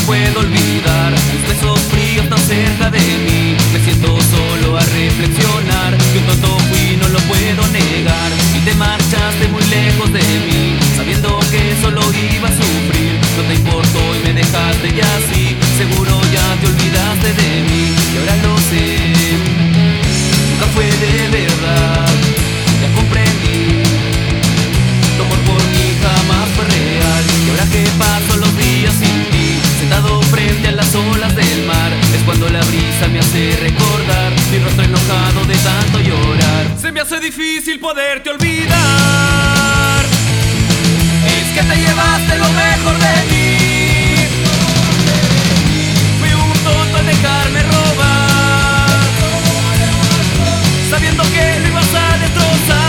puedo olvidar tus besos fríos tan cerca de mí. Me siento solo a reflexionar, que un tonto fui, no lo puedo negar. Y te marchaste muy lejos de mí, sabiendo que solo iba a sufrir. No te importó y me dejaste, y así seguro ya te olvidaste de mí. Y ahora lo sé, nunca fue de verdad. Ya comprendí, tu amor por mí jamás fue real. Y ahora que paso los días sin ti, sentado frente a las olas del mar, es cuando la brisa me hace recordar mi rostro enojado de tanto llorar. Se me hace difícil poderte olvidar. Es que te llevaste lo mejor de mí. Fui un tonto al dejarme robar, sabiendo que lo ibas a destrozar.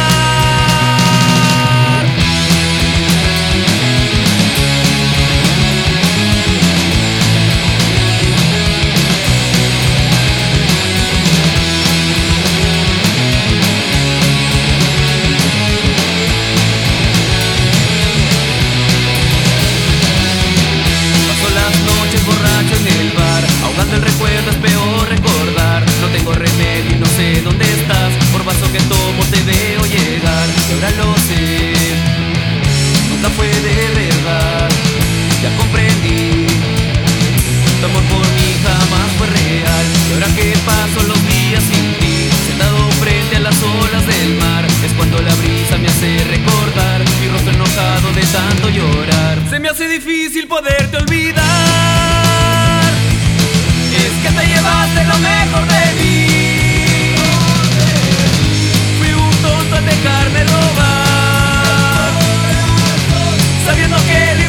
El recuerdo es peor recordar. No tengo remedio y no sé dónde estás. Por vaso que tomo te veo llegar. Y ahora lo sé, nunca fue de verdad. Ya comprendí, tu amor por mí jamás fue real. Y ahora que paso los días sin ti, sentado frente a las olas del mar, es cuando la brisa me hace recordar mi rostro enojado de tanto llorar. Se me hace difícil poderte olvidar. Es que te llevaste lo mejor de mí. Fui un tonto al dejarme robar, sabiendo que